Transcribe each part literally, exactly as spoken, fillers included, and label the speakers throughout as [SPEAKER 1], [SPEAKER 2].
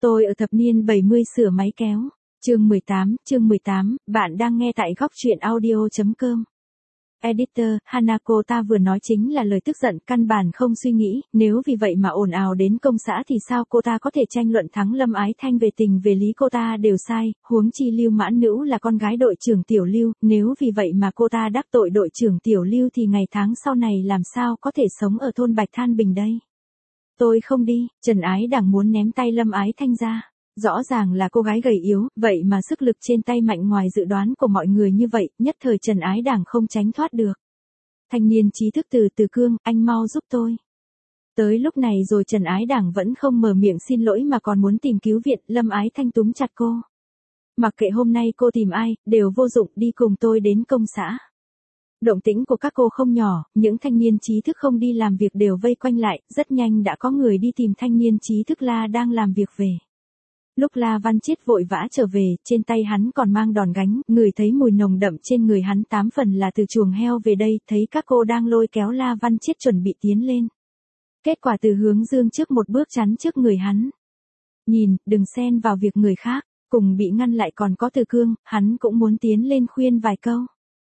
[SPEAKER 1] Tôi ở thập niên bảy mươi sửa máy kéo. Chương mười tám, chương mười tám, bạn đang nghe tại góc truyện audio chấm com. Editor, Hanako ta vừa nói chính là lời tức giận, căn bản không suy nghĩ, nếu vì vậy mà ồn ào đến công xã thì sao cô ta có thể tranh luận thắng Lâm Ái Thanh về tình về lý, cô ta đều sai, huống chi Lưu Mãn Nữu là con gái đội trưởng Tiểu Lưu, nếu vì vậy mà cô ta đắc tội đội trưởng Tiểu Lưu thì ngày tháng sau này làm sao có thể sống ở thôn Bạch Than Bình đây. Tôi không đi, Trần Ái Đằng muốn ném tay Lâm Ái Thanh ra. Rõ ràng là cô gái gầy yếu, vậy mà sức lực trên tay mạnh ngoài dự đoán của mọi người như vậy, nhất thời Trần Ái Đằng không tránh thoát được. Thanh niên trí thức từ Từ Cương, anh mau giúp tôi. Tới lúc này rồi Trần Ái Đằng vẫn không mở miệng xin lỗi mà còn muốn tìm cứu viện, Lâm Ái Thanh túm chặt cô. Mặc kệ hôm nay cô tìm ai, đều vô dụng, đi cùng tôi đến công xã. Động tĩnh của các cô không nhỏ, những thanh niên trí thức không đi làm việc đều vây quanh lại, rất nhanh đã có người đi tìm thanh niên trí thức La đang làm việc về. Lúc La Văn Chiết vội vã trở về, trên tay hắn còn mang đòn gánh, người thấy mùi nồng đậm trên người hắn tám phần là từ chuồng heo về đây, thấy các cô đang lôi kéo La Văn Chiết chuẩn bị tiến lên. Kết quả Từ Hướng Dương trước một bước chắn trước người hắn. Nhìn, đừng xen vào việc người khác, cùng bị ngăn lại còn có Từ Cương, hắn cũng muốn tiến lên khuyên vài câu.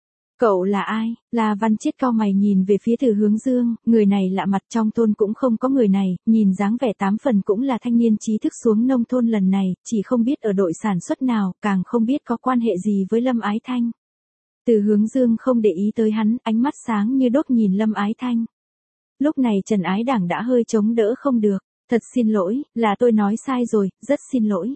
[SPEAKER 1] Cậu là ai? La Văn Chiết cau mày nhìn về phía Từ Hướng Dương, người này lạ mặt, trong thôn cũng không có người này, nhìn dáng vẻ tám phần cũng là thanh niên trí thức xuống nông thôn lần này, chỉ không biết ở đội sản xuất nào, càng không biết có quan hệ gì với Lâm Ái Thanh. Từ Hướng Dương không để ý tới hắn, ánh mắt sáng như đốt nhìn Lâm Ái Thanh. Lúc này Trần Ái Đằng đã hơi chống đỡ không được, thật xin lỗi, là tôi nói sai rồi, rất xin lỗi.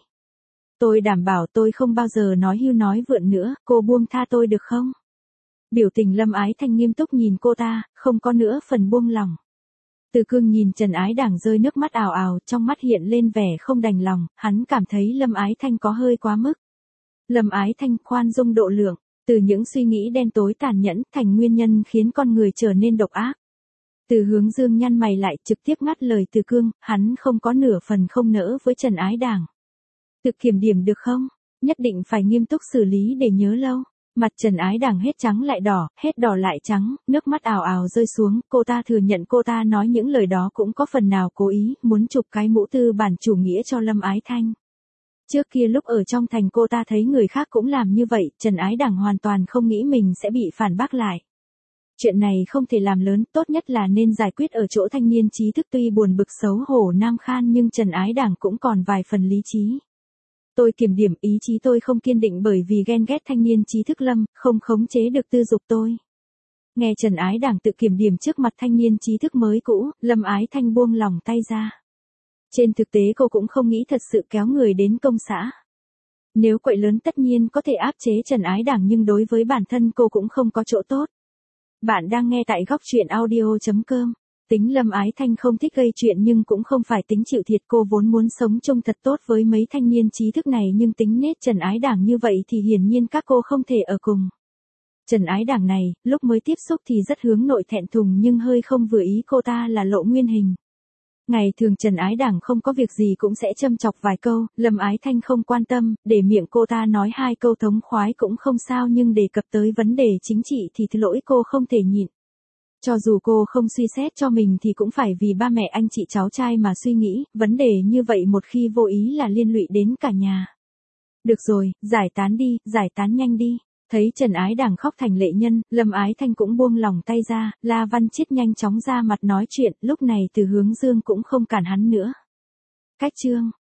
[SPEAKER 1] Tôi đảm bảo tôi không bao giờ nói hưu nói vượn nữa, cô buông tha tôi được không? Biểu tình Lâm Ái Thanh nghiêm túc nhìn cô ta, không có nữa phần buông lòng. Từ Cương nhìn Trần Ái Đằng rơi nước mắt ào ào, trong mắt hiện lên vẻ không đành lòng, hắn cảm thấy Lâm Ái Thanh có hơi quá mức. Lâm Ái Thanh khoan dung độ lượng, từ những suy nghĩ đen tối tàn nhẫn thành nguyên nhân khiến con người trở nên độc ác. Từ Hướng Dương nhăn mày lại trực tiếp ngắt lời Từ Cương, hắn không có nửa phần không nỡ với Trần Ái Đằng. Tự kiểm điểm được không? Nhất định phải nghiêm túc xử lý để nhớ lâu. Mặt Trần Ái Đằng hết trắng lại đỏ, hết đỏ lại trắng, nước mắt ào ào rơi xuống, cô ta thừa nhận cô ta nói những lời đó cũng có phần nào cố ý, muốn chụp cái mũ tư bản chủ nghĩa cho Lâm Ái Thanh. Trước kia lúc ở trong thành cô ta thấy người khác cũng làm như vậy, Trần Ái Đằng hoàn toàn không nghĩ mình sẽ bị phản bác lại. Chuyện này không thể làm lớn, tốt nhất là nên giải quyết ở chỗ thanh niên trí thức tuy buồn bực xấu hổ nam khan nhưng Trần Ái Đằng cũng còn vài phần lý trí. Tôi kiểm điểm, ý chí tôi không kiên định bởi vì ghen ghét thanh niên trí thức Lâm, không khống chế được tư dục tôi. Nghe Trần Ái Đằng tự kiểm điểm trước mặt thanh niên trí thức mới cũ, Lâm Ái Thanh buông lòng tay ra. Trên thực tế cô cũng không nghĩ thật sự kéo người đến công xã. Nếu quậy lớn tất nhiên có thể áp chế Trần Ái Đằng nhưng đối với bản thân cô cũng không có chỗ tốt. Bạn đang nghe tại góc truyện audio chấm com. Tính Lâm Ái Thanh không thích gây chuyện nhưng cũng không phải tính chịu thiệt, cô vốn muốn sống chung thật tốt với mấy thanh niên trí thức này nhưng tính nết Trần Ái Đằng như vậy thì hiển nhiên các cô không thể ở cùng. Trần Ái Đằng này, lúc mới tiếp xúc thì rất hướng nội thẹn thùng nhưng hơi không vừa ý cô ta là Lộ Nguyên Hình. Ngày thường Trần Ái Đằng không có việc gì cũng sẽ châm chọc vài câu, Lâm Ái Thanh không quan tâm, để miệng cô ta nói hai câu thống khoái cũng không sao nhưng đề cập tới vấn đề chính trị thì thứ lỗi cô không thể nhịn. Cho dù cô không suy xét cho mình thì cũng phải vì ba mẹ anh chị cháu trai mà suy nghĩ, vấn đề như vậy một khi vô ý là liên lụy đến cả nhà. Được rồi, giải tán đi, giải tán nhanh đi. Thấy Trần Ái Đằng khóc thành lệ nhân, Lâm Ái Thanh cũng buông lòng tay ra, La Văn Chiết nhanh chóng ra mặt nói chuyện, lúc này Từ Hướng Dương cũng không cản hắn nữa. Cách chương,